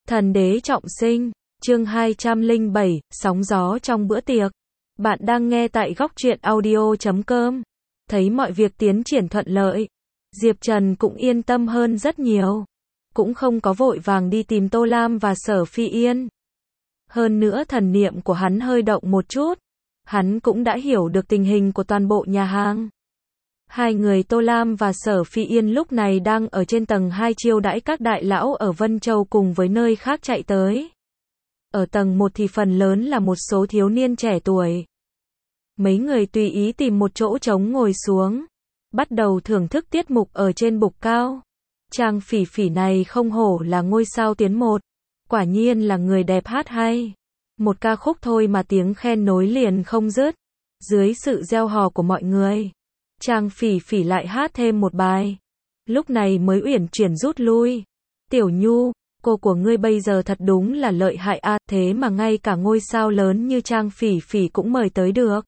Thần đế trọng sinh, chương 207, sóng gió trong bữa tiệc. Bạn đang nghe tại Góc Truyện Audio.com. Thấy mọi việc tiến triển thuận lợi, Diệp Trần cũng yên tâm hơn rất nhiều. Cũng không có vội vàng đi tìm Tô Lam và Sở Phi Yên. Hơn nữa thần niệm của hắn hơi động một chút. Hắn cũng đã hiểu được tình hình của toàn bộ nhà hàng. Hai người Tô Lam và Sở Phi Yên lúc này đang ở trên tầng 2 chiêu đãi các đại lão ở Vân Châu cùng với nơi khác chạy tới. Ở tầng 1 thì phần lớn là một số thiếu niên trẻ tuổi. Mấy người tùy ý tìm một chỗ trống ngồi xuống, bắt đầu thưởng thức tiết mục ở trên bục cao. Trang Phỉ Phỉ này không hổ là ngôi sao tiến một, quả nhiên là người đẹp hát hay. Một ca khúc thôi mà tiếng khen nối liền không dứt. Dưới sự reo hò của mọi người, Trang Phỉ Phỉ lại hát thêm một bài. Lúc này mới uyển chuyển rút lui. Tiểu Nhu, cô của ngươi bây giờ thật đúng là lợi hại a, thế mà ngay cả ngôi sao lớn như Trang Phỉ Phỉ cũng mời tới được.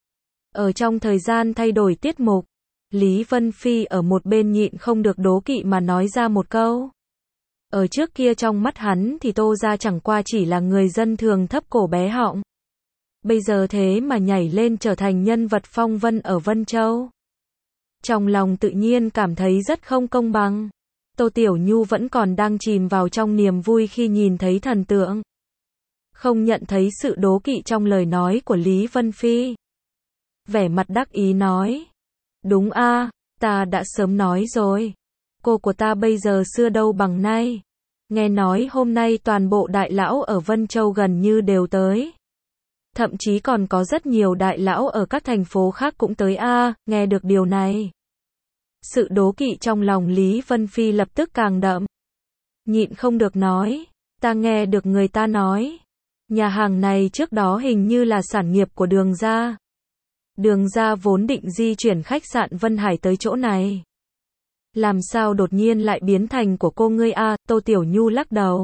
Ở trong thời gian thay đổi tiết mục, Lý Vân Phi ở một bên nhịn không được đố kỵ mà nói ra một câu. Ở trước kia trong mắt hắn thì Tô gia chẳng qua chỉ là người dân thường thấp cổ bé họng. Bây giờ thế mà nhảy lên trở thành nhân vật phong vân ở Vân Châu. Trong lòng tự nhiên cảm thấy rất không công bằng. Tô Tiểu Nhu vẫn còn đang chìm vào trong niềm vui khi nhìn thấy thần tượng. Không nhận thấy sự đố kỵ trong lời nói của Lý Vân Phi. Vẻ mặt đắc ý nói. Đúng a, ta đã sớm nói rồi. Cô của ta bây giờ xưa đâu bằng nay. Nghe nói hôm nay toàn bộ đại lão ở Vân Châu gần như đều tới. Thậm chí còn có rất nhiều đại lão ở các thành phố khác cũng tới a, nghe được điều này. Sự đố kỵ trong lòng Lý Vân Phi lập tức càng đậm. Nhịn không được nói, ta nghe được người ta nói. Nhà hàng này trước đó hình như là sản nghiệp của Đường gia. Đường gia vốn định di chuyển khách sạn Vân Hải tới chỗ này. Làm sao đột nhiên lại biến thành của cô ngươi a, Tô Tiểu Nhu lắc đầu.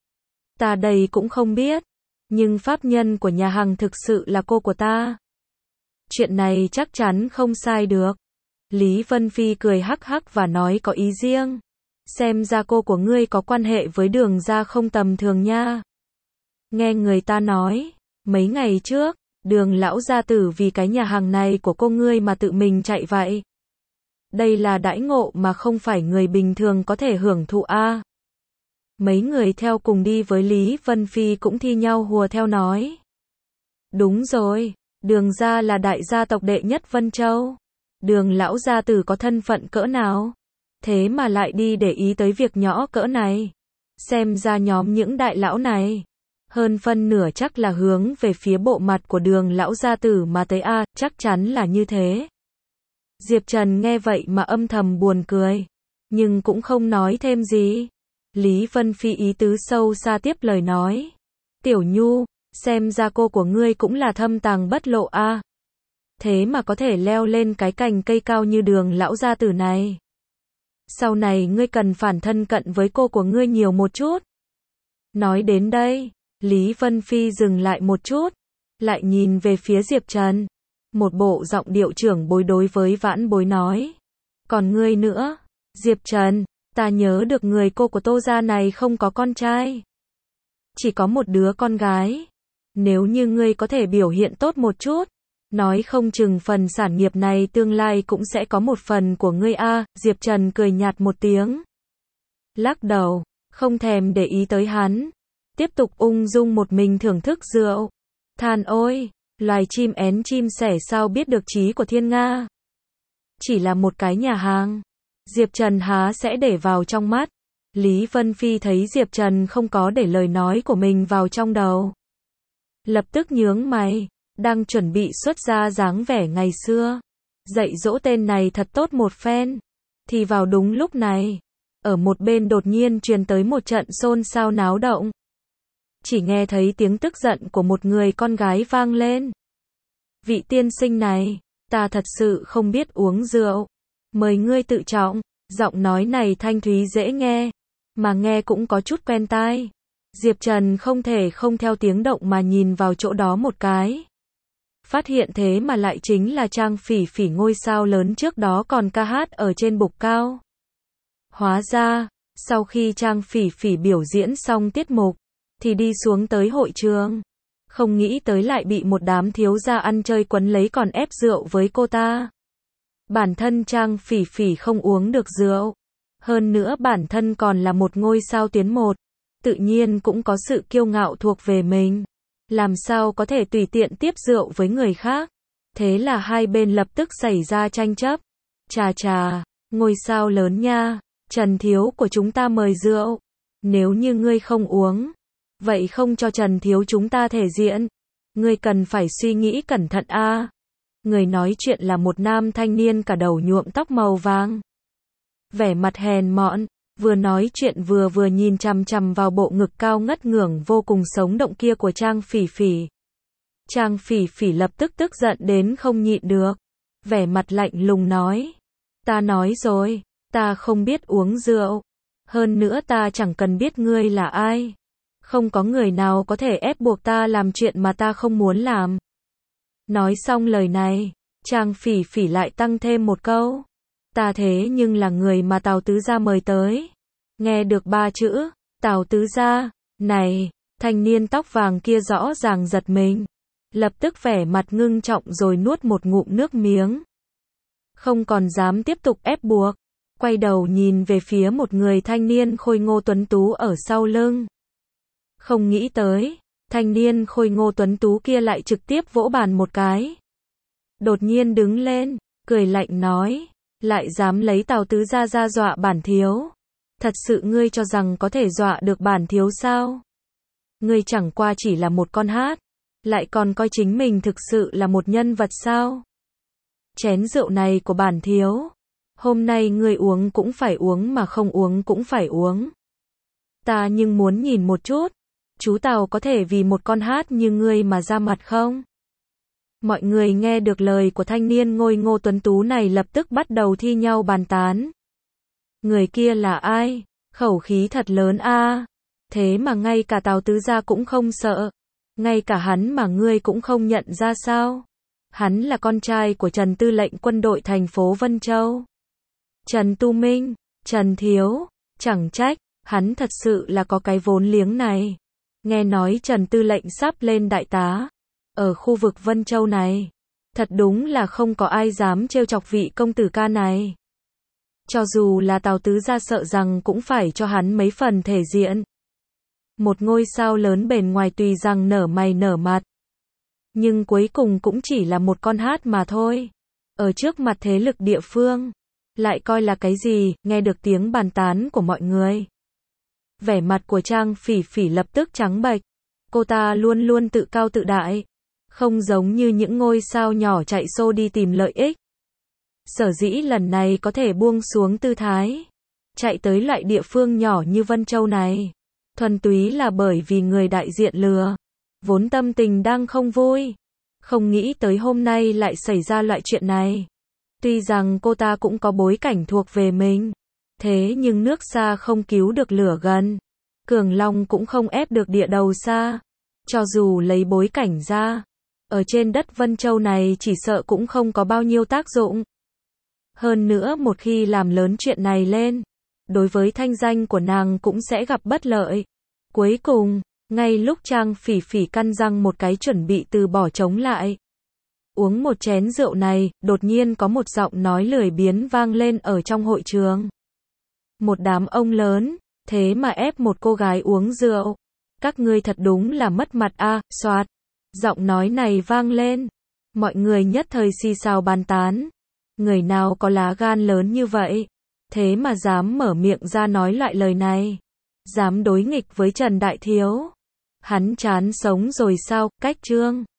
Ta đây cũng không biết. Nhưng pháp nhân của nhà hàng thực sự là cô của ta. Chuyện này chắc chắn không sai được. Lý Vân Phi cười hắc hắc và nói có ý riêng. Xem ra cô của ngươi có quan hệ với Đường gia không tầm thường nha. Nghe người ta nói, mấy ngày trước, Đường lão gia tử vì cái nhà hàng này của cô ngươi mà tự mình chạy vậy. Đây là đãi ngộ mà không phải người bình thường có thể hưởng thụ a. Mấy người theo cùng đi với Lý Vân Phi cũng thi nhau hùa theo nói. Đúng rồi, Đường gia là đại gia tộc đệ nhất Vân Châu. Đường lão gia tử có thân phận cỡ nào? Thế mà lại đi để ý tới việc nhỏ cỡ này. Xem ra nhóm những đại lão này, hơn phân nửa chắc là hướng về phía bộ mặt của Đường lão gia tử mà tới a, chắc chắn là như thế. Diệp Trần nghe vậy mà âm thầm buồn cười, nhưng cũng không nói thêm gì. Lý Vân Phi ý tứ sâu xa tiếp lời nói. Tiểu Nhu, xem ra cô của ngươi cũng là thâm tàng bất lộ a. Thế mà có thể leo lên cái cành cây cao như Đường lão gia tử này. Sau này ngươi cần phản thân cận với cô của ngươi nhiều một chút. Nói đến đây, Lý Vân Phi dừng lại một chút, lại nhìn về phía Diệp Trần. Một bộ giọng điệu trưởng bối đối với vãn bối nói. Còn ngươi nữa, Diệp Trần, ta nhớ được người cô của Tô gia này không có con trai. Chỉ có một đứa con gái. Nếu như ngươi có thể biểu hiện tốt một chút, nói không chừng phần sản nghiệp này tương lai cũng sẽ có một phần của ngươi a. Diệp Trần cười nhạt một tiếng. Lắc đầu, không thèm để ý tới hắn. Tiếp tục ung dung một mình thưởng thức rượu. Than ôi, loài chim én chim sẻ sao biết được trí của thiên nga. Chỉ là một cái nhà hàng. Diệp Trần há sẽ để vào trong mắt. Lý Vân Phi thấy Diệp Trần không có để lời nói của mình vào trong đầu. Lập tức nhướng mày, đang chuẩn bị xuất ra dáng vẻ ngày xưa. Dạy dỗ tên này thật tốt một phen. Thì vào đúng lúc này, ở một bên đột nhiên truyền tới một trận xôn xao náo động. Chỉ nghe thấy tiếng tức giận của một người con gái vang lên. Vị tiên sinh này, ta thật sự không biết uống rượu. Mời ngươi tự trọng. Giọng nói này thanh thúy dễ nghe, mà nghe cũng có chút quen tai. Diệp Trần không thể không theo tiếng động mà nhìn vào chỗ đó một cái. Phát hiện thế mà lại chính là Trang Phỉ Phỉ ngôi sao lớn trước đó còn ca hát ở trên bục cao. Hóa ra, Sau khi Trang Phỉ Phỉ biểu diễn xong tiết mục, thì đi xuống tới hội trường. Không nghĩ tới lại bị một đám thiếu gia ăn chơi quấn lấy còn ép rượu với cô ta. Bản thân Trang Phỉ Phỉ không uống được rượu. Hơn nữa bản thân còn là một ngôi sao tuyến một. Tự nhiên cũng có sự kiêu ngạo thuộc về mình. Làm sao có thể tùy tiện tiếp rượu với người khác. Thế là hai bên lập tức xảy ra tranh chấp. Chà chà, ngôi sao lớn nha, Trần Thiếu của chúng ta mời rượu. Nếu như ngươi không uống, vậy không cho Trần Thiếu chúng ta thể diện. Ngươi cần phải suy nghĩ cẩn thận a. Người nói chuyện là một nam thanh niên cả đầu nhuộm tóc màu vàng. Vẻ mặt hèn mọn, vừa nói chuyện vừa nhìn chằm chằm vào bộ ngực cao ngất ngưởng vô cùng sống động kia của Trang Phỉ Phỉ. Trang Phỉ Phỉ lập tức tức giận đến không nhịn được. Vẻ mặt lạnh lùng nói. Ta nói rồi, ta không biết uống rượu. Hơn nữa ta chẳng cần biết ngươi là ai. Không có người nào có thể ép buộc ta làm chuyện mà ta không muốn làm. Nói xong lời này, Trang Phỉ Phỉ lại tăng thêm một câu. Ta thế nhưng là người mà Tào Tứ Gia mời tới. Nghe được ba chữ, Tào Tứ Gia, này, thanh niên tóc vàng kia rõ ràng giật mình. Lập tức vẻ mặt ngưng trọng rồi nuốt một ngụm nước miếng. Không còn dám tiếp tục ép buộc. Quay đầu nhìn về phía một người thanh niên khôi ngô tuấn tú ở sau lưng. Không nghĩ tới, thanh niên khôi ngô tuấn tú kia lại trực tiếp vỗ bàn một cái. Đột nhiên đứng lên, cười lạnh nói, lại dám lấy Tào Tứ Gia ra dọa bản thiếu. Thật sự ngươi cho rằng có thể dọa được bản thiếu sao? Ngươi chẳng qua chỉ là một con hát, lại còn coi chính mình thực sự là một nhân vật sao? Chén rượu này của bản thiếu, hôm nay ngươi uống cũng phải uống mà không uống cũng phải uống. Ta nhưng muốn nhìn một chút, chú Tào có thể vì một con hát như ngươi mà ra mặt không? Mọi người nghe được lời của thanh niên ngôi ngô tuấn tú này lập tức bắt đầu thi nhau bàn tán. Người kia là ai? Khẩu khí thật lớn a. Thế mà ngay cả Tào Tứ Gia cũng không sợ. Ngay cả hắn mà ngươi cũng không nhận ra sao? Hắn là con trai của Trần Tư lệnh quân đội thành phố Vân Châu. Trần Tu Minh, Trần Thiếu, chẳng trách, hắn thật sự là có cái vốn liếng này. Nghe nói Trần Tư lệnh sắp lên đại tá. Ở khu vực Vân Châu này, thật đúng là không có ai dám trêu chọc vị công tử ca này. Cho dù là Tào Tứ Gia sợ rằng cũng phải cho hắn mấy phần thể diện. Một ngôi sao lớn bền ngoài tùy rằng nở mày nở mặt. Nhưng cuối cùng cũng chỉ là một con hát mà thôi. Ở trước mặt thế lực địa phương, lại coi là cái gì, nghe được tiếng bàn tán của mọi người. Vẻ mặt của Trang Phỉ Phỉ lập tức trắng bệch. Cô ta luôn luôn tự cao tự đại. Không giống như những ngôi sao nhỏ chạy xô đi tìm lợi ích. Sở dĩ lần này có thể buông xuống tư thái, chạy tới loại địa phương nhỏ như Vân Châu này, thuần túy là bởi vì người đại diện lừa. Vốn tâm tình đang không vui, không nghĩ tới hôm nay lại xảy ra loại chuyện này. Tuy rằng cô ta cũng có bối cảnh thuộc về mình, thế nhưng nước xa không cứu được lửa gần. Cường Long cũng không ép được địa đầu xa. Cho dù lấy bối cảnh ra, ở trên đất Vân Châu này chỉ sợ cũng không có bao nhiêu tác dụng. Hơn nữa một khi làm lớn chuyện này lên, đối với thanh danh của nàng cũng sẽ gặp bất lợi. Cuối cùng, ngay lúc Trang Phỉ Phỉ căn răng một cái chuẩn bị từ bỏ chống lại. Uống một chén rượu này, đột nhiên có một giọng nói lười biếng vang lên ở trong hội trường. Một đám ông lớn, thế mà ép một cô gái uống rượu. Các ngươi thật đúng là mất mặt a, xoạt. Giọng nói này vang lên. Mọi người nhất thời xì xào bàn tán. Người nào có lá gan lớn như vậy? Thế mà dám mở miệng ra nói lại lời này. Dám đối nghịch với Trần Đại Thiếu. Hắn chán sống rồi sao, cách trương.